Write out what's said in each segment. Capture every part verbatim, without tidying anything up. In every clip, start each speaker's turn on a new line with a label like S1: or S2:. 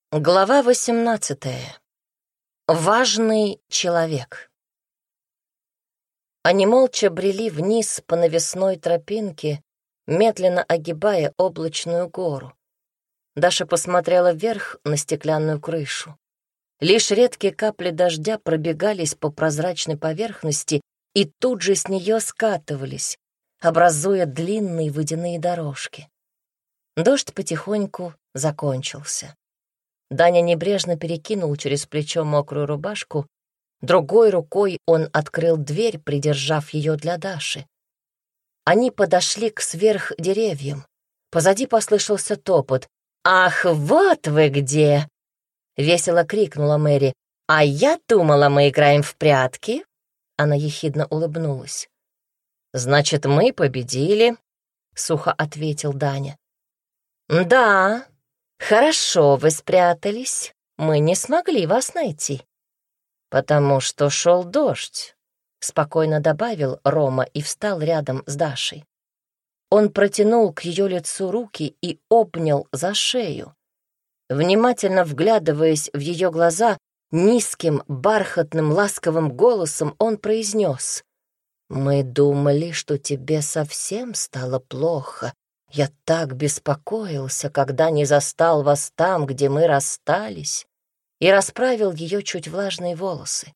S1: Глава восемнадцатая. Важный человек. Они молча брели вниз по навесной тропинке, медленно огибая облачную гору. Даша посмотрела вверх на стеклянную крышу. Лишь редкие капли дождя пробегались по прозрачной поверхности и тут же с нее скатывались, образуя длинные водяные дорожки. Дождь потихоньку закончился. Даня небрежно перекинул через плечо мокрую рубашку, другой рукой он открыл дверь, придержав ее для Даши. Они подошли к сверхдеревьям. Позади послышался топот. «Ах, вот вы где!» — весело крикнула Мэри. «А я думала, мы играем в прятки?» Она ехидно улыбнулась. «Значит, мы победили», — сухо ответил Даня. «Да, хорошо вы спрятались. Мы не смогли вас найти». «Потому что шел дождь», — спокойно добавил Рома и встал рядом с Дашей. Он протянул к ее лицу руки и обнял за шею. Внимательно вглядываясь в ее глаза, низким, бархатным, ласковым голосом он произнес: «Мы думали, что тебе совсем стало плохо. Я так беспокоился, когда не застал вас там, где мы расстались», и расправил ее чуть влажные волосы.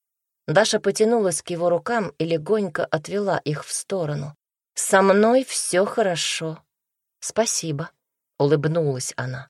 S1: Даша потянулась к его рукам и легонько отвела их в сторону. «Со мной все хорошо. Спасибо», — улыбнулась она.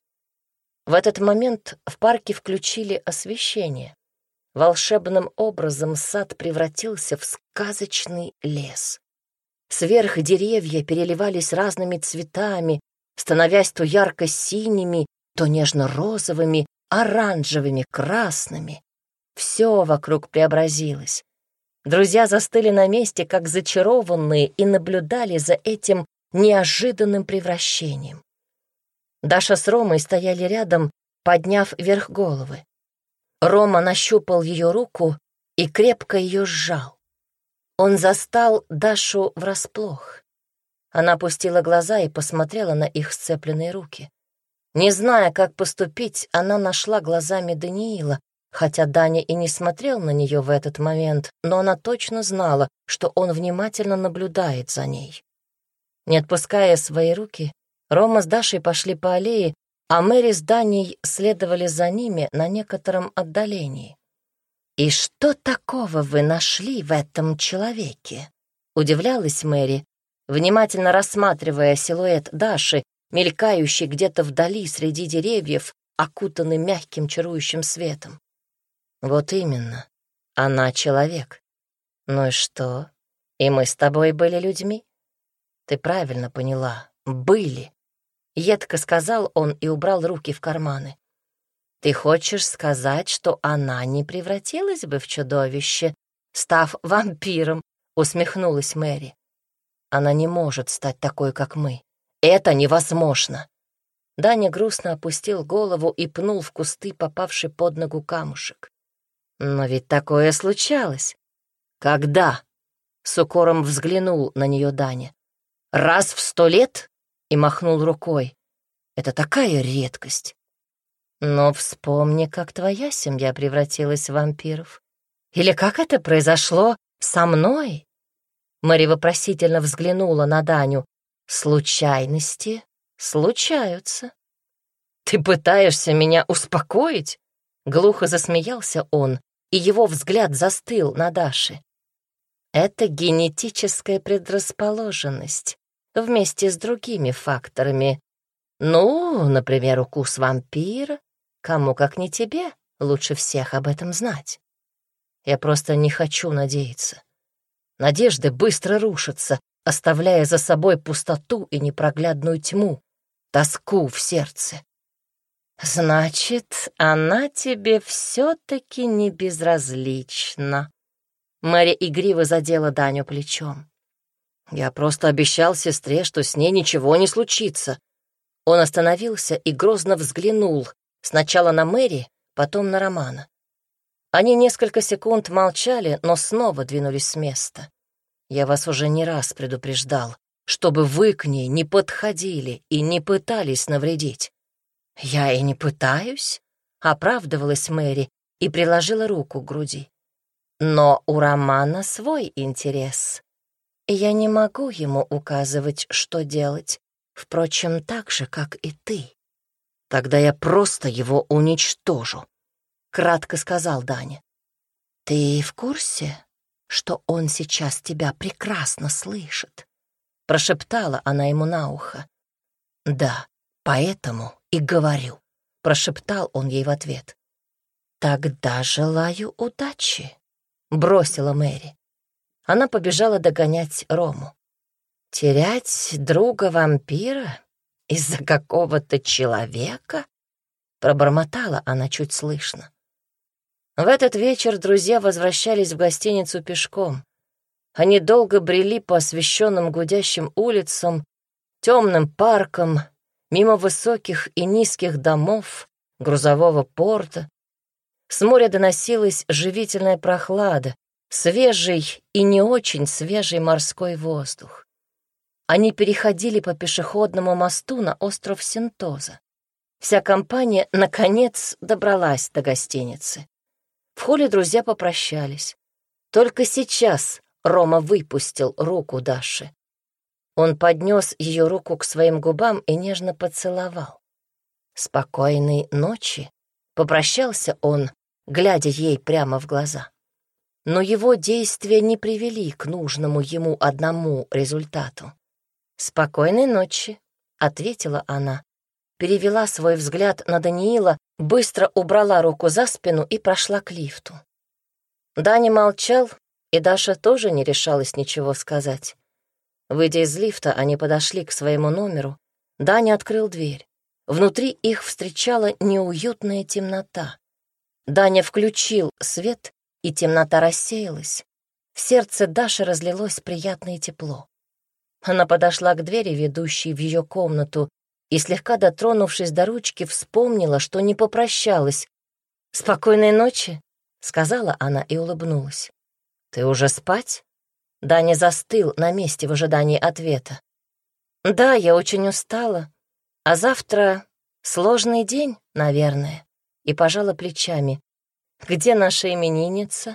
S1: В этот момент в парке включили освещение. Волшебным образом сад превратился в сказочный лес. Сверх деревья переливались разными цветами, становясь то ярко-синими, то нежно-розовыми, оранжевыми, красными. Все вокруг преобразилось. Друзья застыли на месте, как зачарованные, и наблюдали за этим неожиданным превращением. Даша с Ромой стояли рядом, подняв вверх головы. Рома нащупал ее руку и крепко ее сжал. Он застал Дашу врасплох. Она опустила глаза и посмотрела на их сцепленные руки. Не зная, как поступить, она нашла глазами Даниила, хотя Даня и не смотрел на нее в этот момент, но она точно знала, что он внимательно наблюдает за ней. Не отпуская свои руки, Рома с Дашей пошли по аллее, а Мэри с Даней следовали за ними на некотором отдалении. «И что такого вы нашли в этом человеке?» — удивлялась Мэри, внимательно рассматривая силуэт Даши, мелькающий где-то вдали среди деревьев, окутанный мягким чарующим светом. «Вот именно, она человек. Ну и что? И мы с тобой были людьми?» «Ты правильно поняла. Были», — едко сказал он и убрал руки в карманы. «Ты хочешь сказать, что она не превратилась бы в чудовище, став вампиром?» — усмехнулась Мэри. «Она не может стать такой, как мы. Это невозможно». Даня грустно опустил голову и пнул в кусты попавший под ногу камушек. «Но ведь такое случалось». «Когда?» — с укором взглянул на нее Даня. «Раз в сто лет?» — и махнул рукой. «Это такая редкость». «Но вспомни, как твоя семья превратилась в вампиров. Или как это произошло со мной?» Мэри вопросительно взглянула на Даню. «Случайности случаются». «Ты пытаешься меня успокоить?» Глухо засмеялся он, и его взгляд застыл на Даше. «Это генетическая предрасположенность вместе с другими факторами. Ну, например, укус вампира. Кому, как не тебе, лучше всех об этом знать. Я просто не хочу надеяться. Надежды быстро рушатся, оставляя за собой пустоту и непроглядную тьму, тоску в сердце». «Значит, она тебе все-таки не безразлична». Мэри игриво задела Даню плечом. «Я просто обещал сестре, что с ней ничего не случится». Он остановился и грозно взглянул сначала на Мэри, потом на Романа. Они несколько секунд молчали, но снова двинулись с места. «Я вас уже не раз предупреждал, чтобы вы к ней не подходили и не пытались навредить». «Я и не пытаюсь», оправдывалась Мэри и приложила руку к груди. «Но у Романа свой интерес, и я не могу ему указывать, что делать, впрочем, так же, как и ты». «Тогда я просто его уничтожу», — кратко сказал Даня. «Ты в курсе, что он сейчас тебя прекрасно слышит?» — прошептала она ему на ухо. «Да, поэтому и говорю», — прошептал он ей в ответ. «Тогда желаю удачи», — бросила Мэри. Она побежала догонять Рому. «Терять друга-вампира из-за какого-то человека?» — пробормотала она чуть слышно. В этот вечер друзья возвращались в гостиницу пешком. Они долго брели по освещенным гудящим улицам, темным паркам, мимо высоких и низких домов, грузового порта. С моря доносилась живительная прохлада, свежий и не очень свежий морской воздух. Они переходили по пешеходному мосту на остров Синтоза. Вся компания, наконец, добралась до гостиницы. В холле друзья попрощались. Только сейчас Рома выпустил руку Даши. Он поднес ее руку к своим губам и нежно поцеловал. «Спокойной ночи», — попрощался он, глядя ей прямо в глаза. Но его действия не привели к нужному ему одному результату. «Спокойной ночи», — ответила она, перевела свой взгляд на Даниила, быстро убрала руку за спину и прошла к лифту. Даня молчал, и Даша тоже не решалась ничего сказать. Выйдя из лифта, они подошли к своему номеру. Даня открыл дверь. Внутри их встречала неуютная темнота. Даня включил свет, и темнота рассеялась. В сердце Даши разлилось приятное тепло. Она подошла к двери, ведущей в ее комнату, и, слегка дотронувшись до ручки, вспомнила, что не попрощалась. «Спокойной ночи», — сказала она и улыбнулась. «Ты уже спать?» Даня застыл на месте в ожидании ответа. «Да, я очень устала. А завтра сложный день, наверное». И пожала плечами. «Где наша именинница?»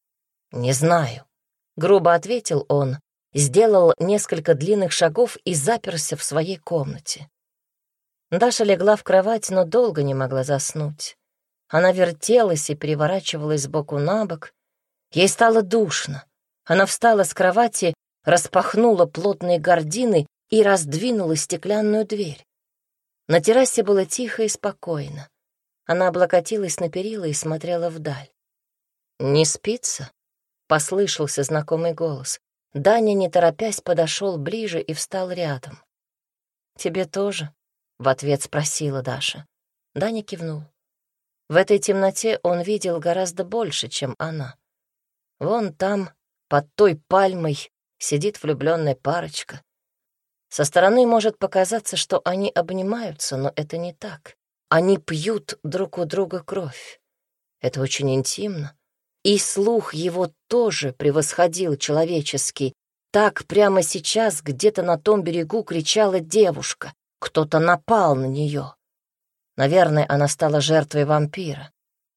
S1: «Не знаю», — грубо ответил он, сделал несколько длинных шагов и заперся в своей комнате. Даша легла в кровать, но долго не могла заснуть. Она вертелась и переворачивалась с боку на бок. Ей стало душно. Она встала с кровати, распахнула плотные гардины и раздвинула стеклянную дверь. На террасе было тихо и спокойно. Она облокотилась на перила и смотрела вдаль. «Не спится?» — послышался знакомый голос. Даня, не торопясь, подошел ближе и встал рядом. «Тебе тоже?» — в ответ спросила Даша. Даня кивнул. В этой темноте он видел гораздо больше, чем она. Вон там, под той пальмой, сидит влюбленная парочка. Со стороны может показаться, что они обнимаются, но это не так. Они пьют друг у друга кровь. Это очень интимно. И слух его тоже превосходил человеческий. Так прямо сейчас где-то на том берегу кричала девушка. Кто-то напал на нее. Наверное, она стала жертвой вампира.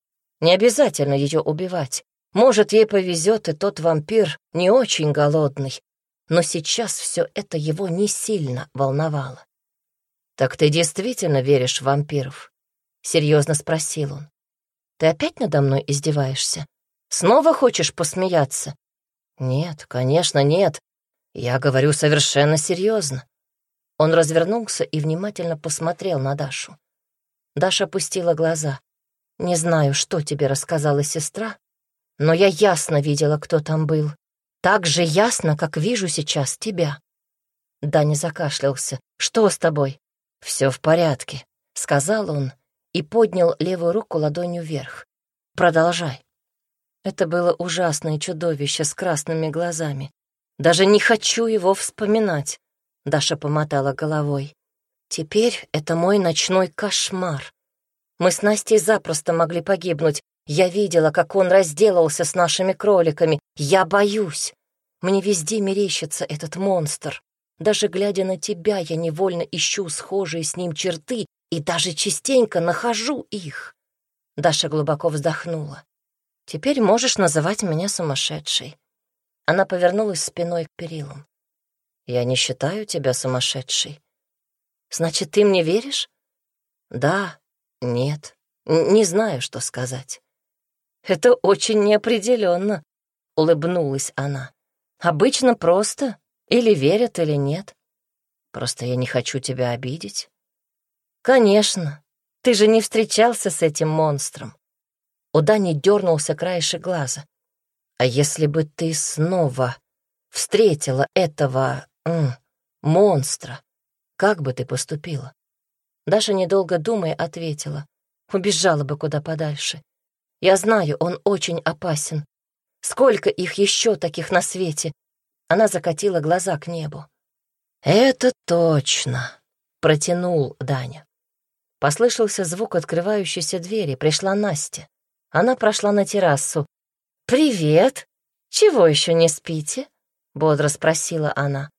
S1: Не обязательно ее убивать. Может, ей повезет, и тот вампир не очень голодный. Но сейчас все это его не сильно волновало. «Так ты действительно веришь в вампиров?» — серьезно спросил он. «Ты опять надо мной издеваешься? Снова хочешь посмеяться?» «Нет, конечно, нет. Я говорю совершенно серьезно». Он развернулся и внимательно посмотрел на Дашу. Даша опустила глаза. «Не знаю, что тебе рассказала сестра, но я ясно видела, кто там был. Так же ясно, как вижу сейчас тебя». Даня закашлялся. «Что с тобой?» «Все в порядке», — сказал он и поднял левую руку ладонью вверх. «Продолжай». Это было ужасное чудовище с красными глазами. Даже не хочу его вспоминать. Даша помотала головой. Теперь это мой ночной кошмар. Мы с Настей запросто могли погибнуть. Я видела, как он разделался с нашими кроликами. Я боюсь. Мне везде мерещится этот монстр. Даже глядя на тебя, я невольно ищу схожие с ним черты и даже частенько нахожу их. Даша глубоко вздохнула. «Теперь можешь называть меня сумасшедшей». Она повернулась спиной к перилам. «Я не считаю тебя сумасшедшей». «Значит, ты мне веришь?» «Да, нет, н- не знаю, что сказать». «Это очень неопределенно», — улыбнулась она. «Обычно просто. Или верят, или нет. Просто я не хочу тебя обидеть». «Конечно. Ты же не встречался с этим монстром». У Дани дернулся краешек глаза. «А если бы ты снова встретила этого м, монстра, как бы ты поступила?» Даша, недолго думая, ответила. «Убежала бы куда подальше. Я знаю, он очень опасен. Сколько их еще таких на свете?» Она закатила глаза к небу. «Это точно», — протянул Даня. Послышался звук открывающейся двери. Пришла Настя. Она прошла на террасу. «Привет! Чего еще не спите?» — бодро спросила она.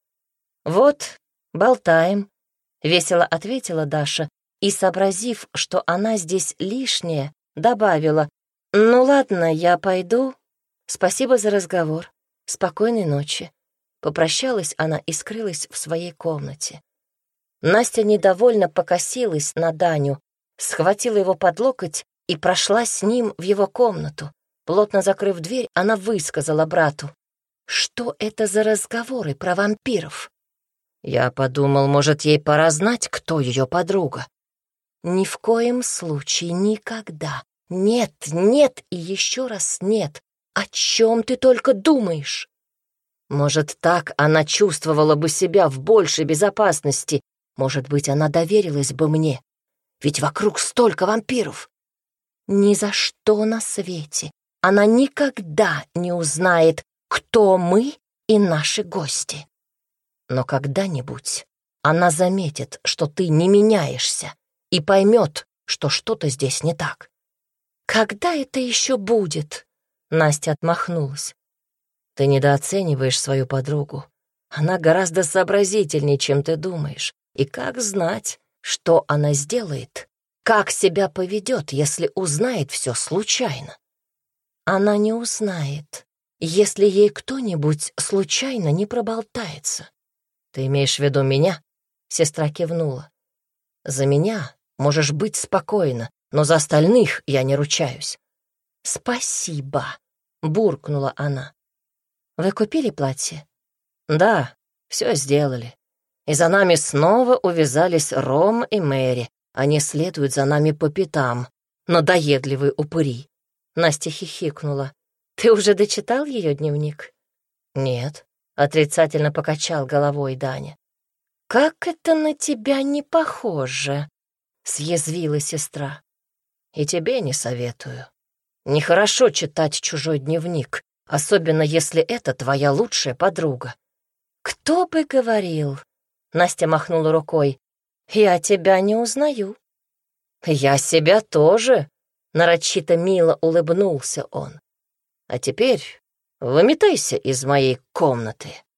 S1: «Вот, болтаем», — весело ответила Даша и, сообразив, что она здесь лишняя, добавила. «Ну ладно, я пойду. Спасибо за разговор. Спокойной ночи». Попрощалась она и скрылась в своей комнате. Настя недовольно покосилась на Даню, схватила его под локоть и прошла с ним в его комнату. Плотно закрыв дверь, она высказала брату. «Что это за разговоры про вампиров?» Я подумал, может, ей пора знать, кто ее подруга. «Ни в коем случае, никогда. Нет, нет и еще раз нет. О чем ты только думаешь?» Может, так она чувствовала бы себя в большей безопасности. Может быть, она доверилась бы мне. Ведь вокруг столько вампиров. Ни за что на свете она никогда не узнает, кто мы и наши гости. Но когда-нибудь она заметит, что ты не меняешься, и поймет, что что-то здесь не так. «Когда это еще будет?» Настя отмахнулась. «Ты недооцениваешь свою подругу. Она гораздо сообразительнее, чем ты думаешь. И как знать, что она сделает, как себя поведет, если узнает все случайно?» Она не узнает, если ей кто-нибудь случайно не проболтается. «Ты имеешь в виду меня?» — сестра кивнула. «За меня можешь быть спокойна, но за остальных я не ручаюсь». «Спасибо», — буркнула она. «Вы купили платье?» «Да, все сделали. И за нами снова увязались Ром и Мэри. Они следуют за нами по пятам. Надоедливые упыри». Настя хихикнула. «Ты уже дочитал ее дневник?» «Нет», — отрицательно покачал головой Даня. «Как это на тебя не похоже?» — съязвила сестра. «И тебе не советую. Нехорошо читать чужой дневник, особенно если это твоя лучшая подруга». «Кто бы говорил?» — Настя махнула рукой. «Я тебя не узнаю». «Я себя тоже», — нарочито мило улыбнулся он. «А теперь выметайся из моей комнаты».